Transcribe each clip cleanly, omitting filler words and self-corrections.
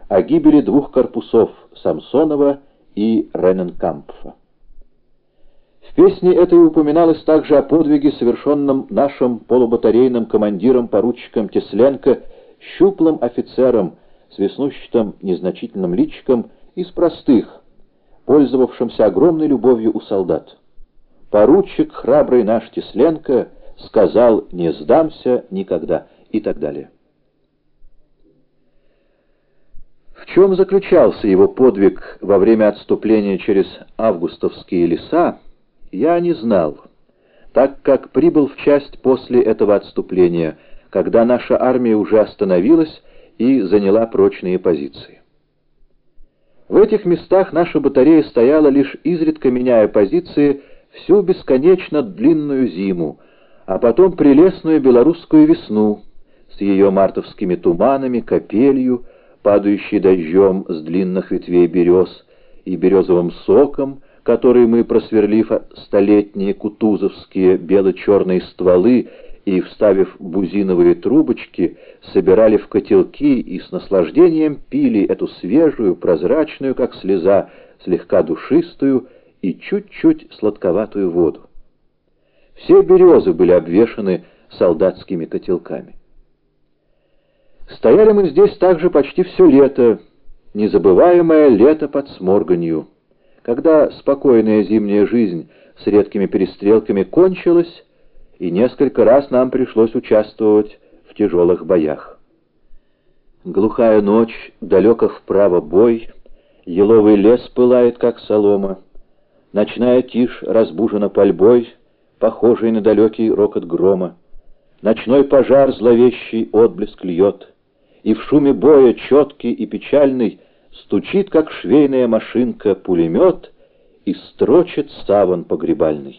о гибели двух корпусов Самсонова и Рененкампфа. В песне этой упоминалось также о подвиге, совершенном нашим полубатарейным командиром поручиком Тесленко, щуплым офицером с веснущатым незначительным личиком, из простых, пользовавшимся огромной любовью у солдат. «Поручик, храбрый наш Тесленко, сказал, не сдамся никогда», и так далее. В чем заключался его подвиг во время отступления через августовские леса, я не знал, так как прибыл в часть после этого отступления, когда наша армия уже остановилась и заняла прочные позиции. В этих местах наша батарея стояла, лишь изредка меняя позиции, всю бесконечно длинную зиму, а потом прелестную белорусскую весну с ее мартовскими туманами, капелью, падающей дождем с длинных ветвей берез, и березовым соком, который мы, просверлив столетние кутузовские бело-черные стволы и вставив бузиновые трубочки, собирали в котелки и с наслаждением пили эту свежую, прозрачную, как слеза, слегка душистую и чуть-чуть сладковатую воду. Все березы были обвешаны солдатскими котелками. Стояли мы здесь также почти все лето, незабываемое лето под Сморгонью, когда спокойная зимняя жизнь с редкими перестрелками кончилась, и несколько раз нам пришлось участвовать в тяжелых боях. Глухая ночь, далеко вправо бой, еловый лес пылает, как солома, ночная тишь разбужена пальбой, похожей на далекий рокот грома, ночной пожар зловещий отблеск льет, и в шуме боя четкий и печальный стучит, как швейная машинка, пулемет и строчит саван погребальный.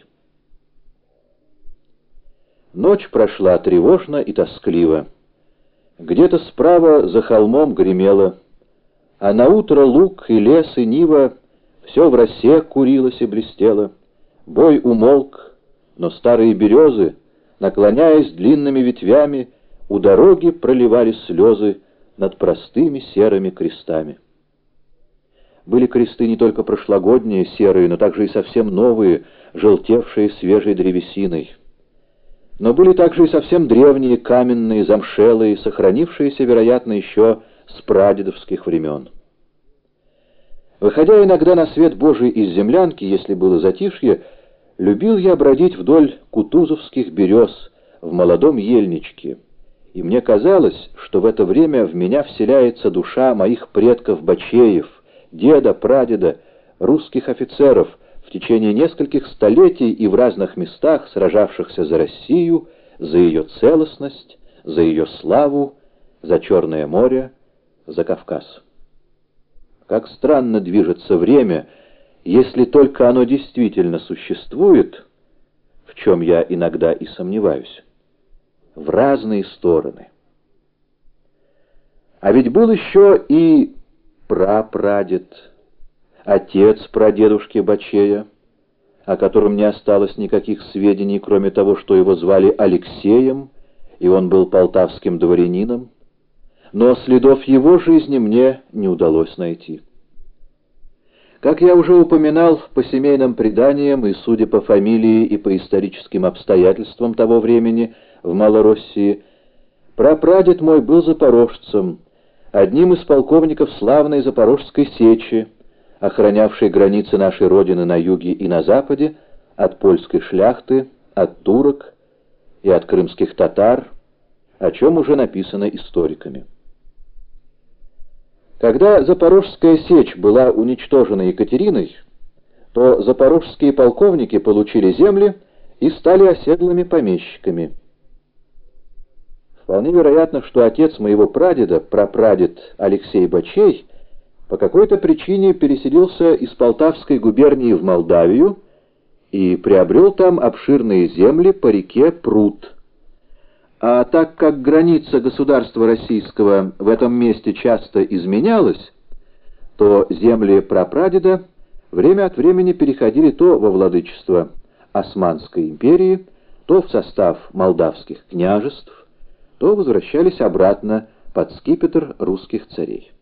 Ночь прошла тревожно и тоскливо. Где-то справа за холмом гремело, а наутро луг и лес и нива все в росе курилось и блестело. Бой умолк, но старые березы, наклоняясь длинными ветвями, у дороги проливали слезы над простыми серыми крестами. Были кресты не только прошлогодние, серые, но также и совсем новые, желтевшие свежей древесиной. Но были также и совсем древние, каменные, замшелые, сохранившиеся, вероятно, еще с прадедовских времен. Выходя иногда на свет Божий из землянки, если было затишье, любил я бродить вдоль кутузовских берез в молодом ельничке, и мне казалось, что в это время в меня вселяется душа моих предков-бачеев, деда, прадеда, русских офицеров, в течение нескольких столетий и в разных местах сражавшихся за Россию, за ее целостность, за ее славу, за Черное море, за Кавказ. Как странно движется время, если только оно действительно существует, в чем я иногда и сомневаюсь, в разные стороны. А ведь был еще и прапрадед, отец прадедушки Бачея, о котором не осталось никаких сведений, кроме того, что его звали Алексеем, и он был полтавским дворянином, но следов его жизни мне не удалось найти. Как я уже упоминал, по семейным преданиям и, судя по фамилии и по историческим обстоятельствам того времени в Малороссии, прапрадед мой был запорожцем, одним из полковников славной Запорожской сечи, охранявшей границы нашей Родины на юге и на западе, от польской шляхты, от турок и от крымских татар, о чем уже написано историками. Когда Запорожская сечь была уничтожена Екатериной, то запорожские полковники получили земли и стали оседлыми помещиками. Вполне вероятно, что отец моего прадеда, прапрадед Алексей Бачей, по какой-то причине переселился из Полтавской губернии в Молдавию и приобрел там обширные земли по реке Прут. А так как граница государства российского в этом месте часто изменялась, то земли прапрадеда время от времени переходили то во владычество Османской империи, то в состав молдавских княжеств, то возвращались обратно под скипетр русских царей.